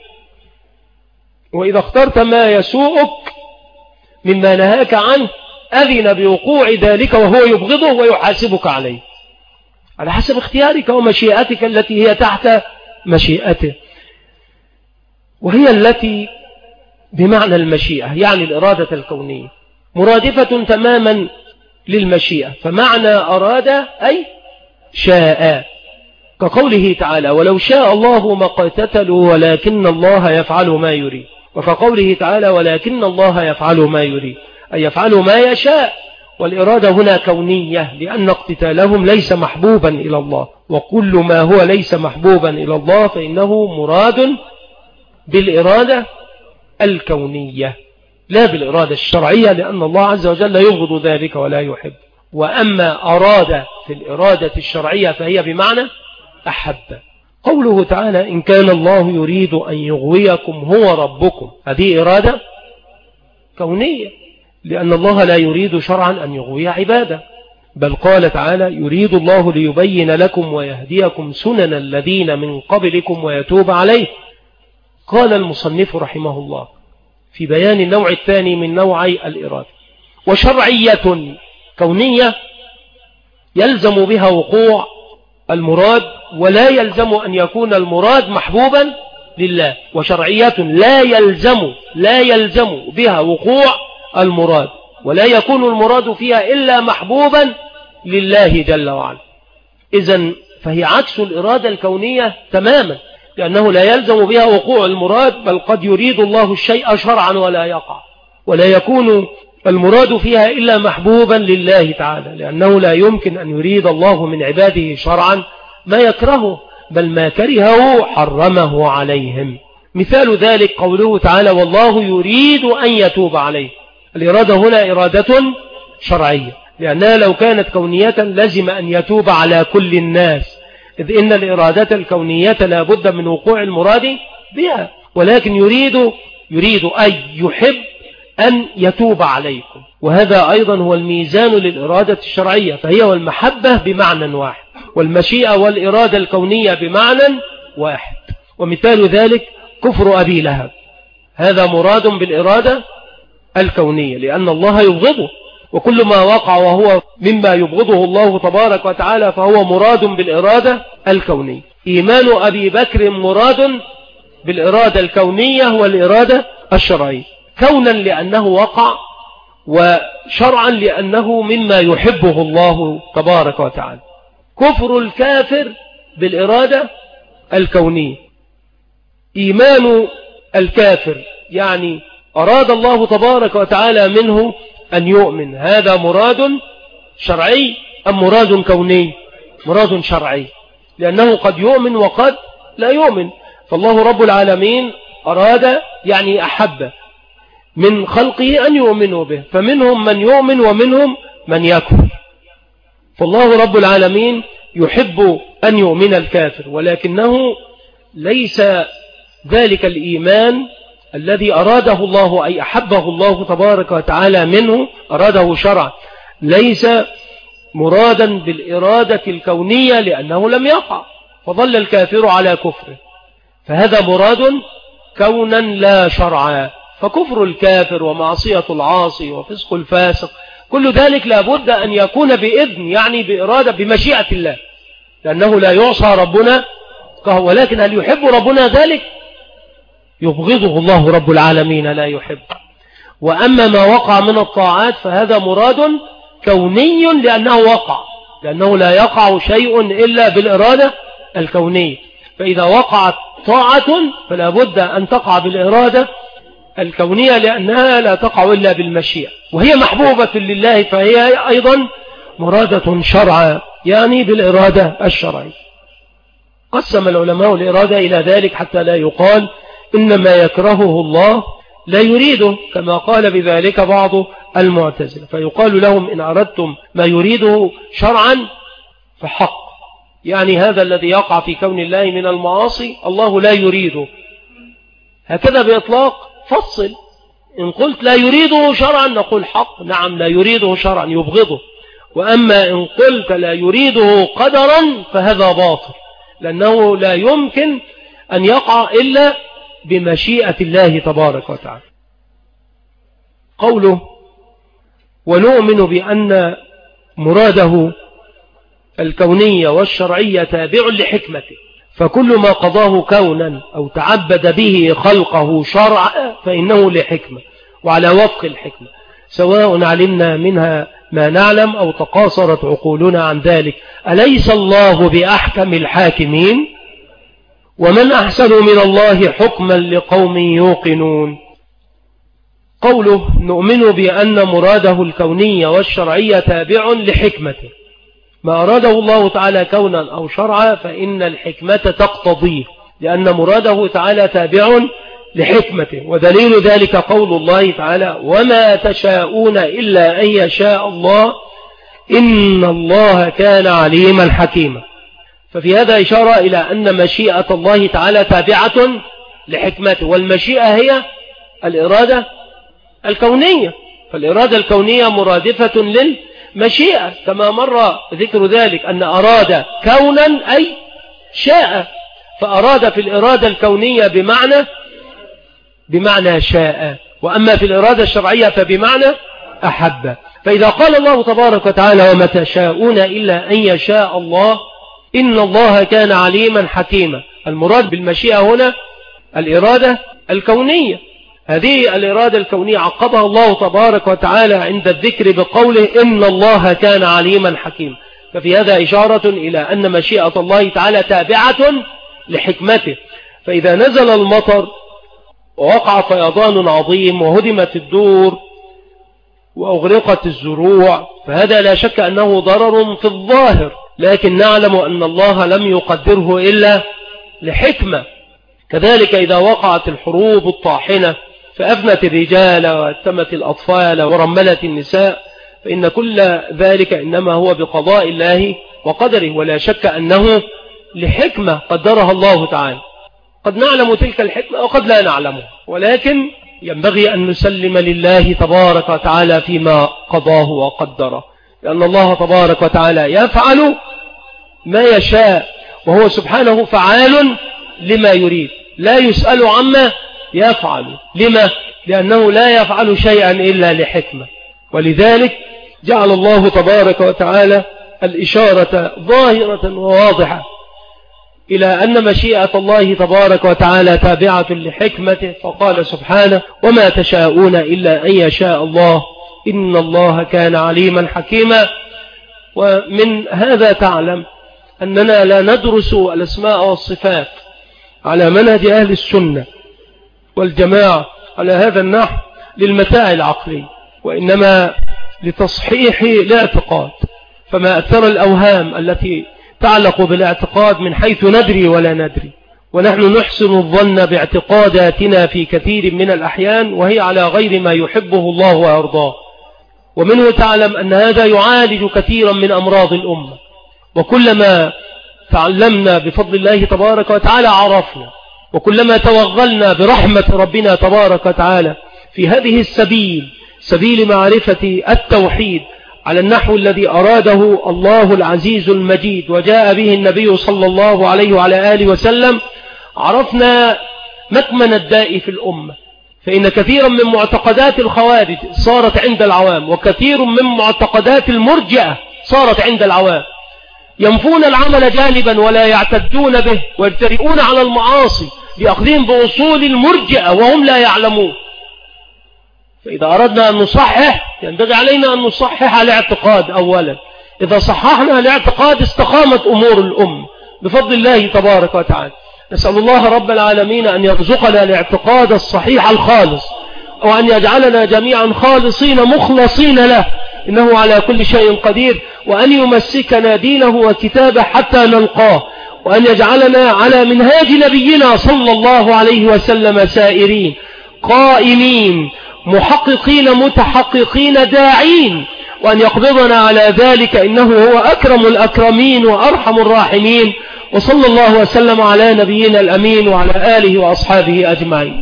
وإذا اخترت ما يسوءك مما نهاك عنه أذن بوقوع ذلك وهو يبغضه ويحاسبك عليه على حسب اختيارك ومشيئتك التي هي تحت مشيئته، وهي التي بمعنى المشيئة، يعني الإرادة الكونية مرادفة تماما للمشيئة. فمعنى أراد أي شاء، كقوله تعالى ولو شاء الله ما اقتتلوا ولكن الله يفعل ما يريد، وكقوله تعالى ولكن الله يفعل ما يريد، أي يفعل ما يشاء. والإرادة هنا كونية لأن اقتتالهم ليس محبوبا إلى الله، وكل ما هو ليس محبوبا إلى الله فإنه مراد بالإرادة الكونية لا بالإرادة الشرعية، لأن الله عز وجل يبغض ذلك ولا يحب. وأما أراد في الإرادة الشرعية فهي بمعنى أحب. قوله تعالى إن كان الله يريد أن يغويكم هو ربكم، هذه إرادة كونية، لأن الله لا يريد شرعا أن يغوي عباده، بل قال تعالى يريد الله ليبين لكم ويهديكم سنن الذين من قبلكم ويتوب عليه. قال المصنف رحمه الله في بيان النوع الثاني من نوعي الإرادة، وشرعية كونية يلزم بها وقوع المراد ولا يلزم أن يكون المراد محبوبا لله، وشرعية لا يلزم بها وقوع المراد ولا يكون المراد فيها إلا محبوبا لله جل وعلا. إذن فهي عكس الإرادة الكونية تماما، لأنه لا يلزم بها وقوع المراد، بل قد يريد الله الشيء شرعا ولا يقع، ولا يكون المراد فيها إلا محبوبا لله تعالى، لأنه لا يمكن أن يريد الله من عباده شرعا ما يكرهه، بل ما كرهه حرمه عليهم. مثال ذلك قوله تعالى والله يريد أن يتوب عليه. الإرادة هنا إرادة شرعية، لأنها لو كانت كونية لزم أن يتوب على كل الناس، إذ إن الإرادة الكونية لا بد من وقوع المراد بها، ولكن يريد أن يحب أن يتوب عليكم، وهذا أيضا هو الميزان للإرادة الشرعية، فهي والمحبة بمعنى واحد، والمشيئة والإرادة الكونية بمعنى واحد. ومثال ذلك كفر أبي لهب، هذا مراد بالإرادة الكونية لأن الله يبغضه، وكل ما وقع وهو مما يبغضه الله تبارك وتعالى فهو مراد بالإرادة الكونية. إيمان أبي بكر مراد بالإرادة الكونية والإرادة الشرعية، كونا لأنه وقع، وشرعا لأنه مما يحبه الله تبارك وتعالى. كفر الكافر بالإرادة الكونية، إيمان الكافر يعني أراد الله تبارك وتعالى منه أن يؤمن، هذا مراد شرعي أم مراد كوني؟ مراد شرعي، لأنه قد يؤمن وقد لا يؤمن، فالله رب العالمين أراد يعني أحب من خلقه أن يؤمنوا به، فمنهم من يؤمن ومنهم من يكفر، فالله رب العالمين يحب أن يؤمن الكافر، ولكنه ليس ذلك الإيمان الذي أراده الله أي أحبه الله تبارك وتعالى منه أراده شرعا، ليس مرادا بالإرادة الكونية لأنه لم يقع فظل الكافر على كفره، فهذا مراد كونا لا شرعا. فكفر الكافر ومعصية العاصي وفسق الفاسق كل ذلك لابد أن يكون بإذن، يعني بإرادة بمشيئة الله، لأنه لا يعصى ربنا، ولكن هل يحب ربنا ذلك؟ يبغضه الله رب العالمين لا يحب. وأما ما وقع من الطاعات فهذا مراد كوني لأنه وقع، لأنه لا يقع شيء إلا بالإرادة الكونية. فإذا وقعت طاعة فلا بد أن تقع بالإرادة الكونية، لأنها لا تقع إلا بالمشيئة، وهي محبوبة لله فهي أيضا مرادة شرعا، يعني بالإرادة الشرعية. قسم العلماء الإرادة إلى ذلك حتى لا يقال إنما يكرهه الله لا يريده، كما قال بذلك بعض المعتزلة، فيقال لهم إن أردتم ما يريده شرعا فحق، يعني هذا الذي يقع في كون الله من المعاصي الله لا يريده، هكذا بإطلاق فصل. إن قلت لا يريده شرعا نقول حق، نعم لا يريده شرعا يبغضه، وأما إن قلت لا يريده قدرا فهذا باطل، لأنه لا يمكن أن يقع إلا بمشيئة الله تبارك وتعالى. قوله ونؤمن بأن مراده الكونية والشرعية تابع لحكمته، فكل ما قضاه كونا أو تعبد به خلقه شرعا فإنه لحكمة وعلى وفق الحكمة، سواء علمنا منها ما نعلم أو تقاصرت عقولنا عن ذلك. أليس الله بأحكم الحاكمين؟ ومن أحسن من الله حكما لقوم يوقنون. قوله نؤمن بأن مراده الكونية والشرعية تابع لحكمته، ما أراده الله تعالى كونا أو شرعا فإن الحكمة تقتضيه، لأن مراده تعالى تابع لحكمته، ودليل ذلك قول الله تعالى وما تشاءون إلا أن يشاء الله إن الله كان عليما حكيما. ففي هذا إشارة إلى أن مشيئة الله تعالى تابعة لحكمته، والمشيئة هي الإرادة الكونية، فالإرادة الكونية مرادفة للمشيئة، كما مر ذكر ذلك أن أراد كونا أي شاء، فأراد في الإرادة الكونية بمعنى شاء، وأما في الإرادة الشرعية فبمعنى أحب. فإذا قال الله تبارك وتعالى وما تشاءون إلا أن يشاء الله إن الله كان عليما حكيما، المراد بالمشيئة هنا الإرادة الكونية. هذه الإرادة الكونية عقبها الله تبارك وتعالى عند الذكر بقوله إن الله كان عليما حكيما، ففي هذا إشارة إلى أن مشيئة الله تعالى تابعة لحكمته. فإذا نزل المطر ووقع فيضان عظيم وهدمت الدور وأغرقت الزروع فهذا لا شك أنه ضرر في الظاهر، لكن نعلم أن الله لم يقدره إلا لحكمة. كذلك إذا وقعت الحروب الطاحنة فأفنت الرجال واتمت الأطفال ورملت النساء فإن كل ذلك إنما هو بقضاء الله وقدره، ولا شك أنه لحكمة قدرها الله تعالى. قد نعلم تلك الحكمة وقد لا نعلمها، ولكن ينبغي أن نسلم لله تبارك وتعالى فيما قضاه وقدره، لأن الله تبارك وتعالى يفعل ما يشاء، وهو سبحانه فعال لما يريد، لا يسأل عما يفعل. لما؟ لأنه لا يفعل شيئا إلا لحكمة، ولذلك جعل الله تبارك وتعالى الإشارة ظاهرة وواضحة إلى أن مشيئة الله تبارك وتعالى تابعة لحكمته، فقال سبحانه وما تشاءون إلا أن يشاء الله إن الله كان عليما حكيما. ومن هذا تعلم أننا لا ندرس الأسماء والصفات على منهج أهل السنة والجماعة على هذا النحو للمتاع العقلي، وإنما لتصحيح الاعتقاد. فما أكثر الأوهام التي تعلق بالاعتقاد من حيث ندري ولا ندري، ونحن نحسن الظن باعتقاداتنا في كثير من الأحيان وهي على غير ما يحبه الله ويرضاه. ومنه تعلم أن هذا يعالج كثيرا من أمراض الأمة، وكلما تعلمنا بفضل الله تبارك وتعالى عرفنا، وكلما توغلنا برحمة ربنا تبارك وتعالى في هذه السبيل، سبيل معرفة التوحيد على النحو الذي أراده الله العزيز المجيد وجاء به النبي صلى الله عليه وعلى آله وسلم، عرفنا مكمن الداء في الأمة. فإن كثيرا من معتقدات الخوارج صارت عند العوام، وكثير من معتقدات المرجئة صارت عند العوام، ينفون العمل جانبا ولا يعتدون به ويجترئون على المعاصي لأخذهم بأصول المرجئة وهم لا يعلمون. فإذا أردنا أن نصحح ينبغي علينا أن نصحح الاعتقاد أولا. إذا صححنا الاعتقاد استقامت أمور الأمة بفضل الله تبارك وتعالى. نسأل الله رب العالمين أن يرزقنا الاعتقاد الصحيح الخالص، وأن يجعلنا جميعا خالصين مخلصين له، إنه على كل شيء قدير، وأن يمسكنا دينه وكتابه حتى نلقاه، وأن يجعلنا على منهاج نبينا صلى الله عليه وسلم سائرين قائمين محققين متحققين داعين، وأن يقبضنا على ذلك إنه هو أكرم الأكرمين وأرحم الراحمين. وصلى الله وسلم على نبينا الأمين وعلى آله وأصحابه أجمعين.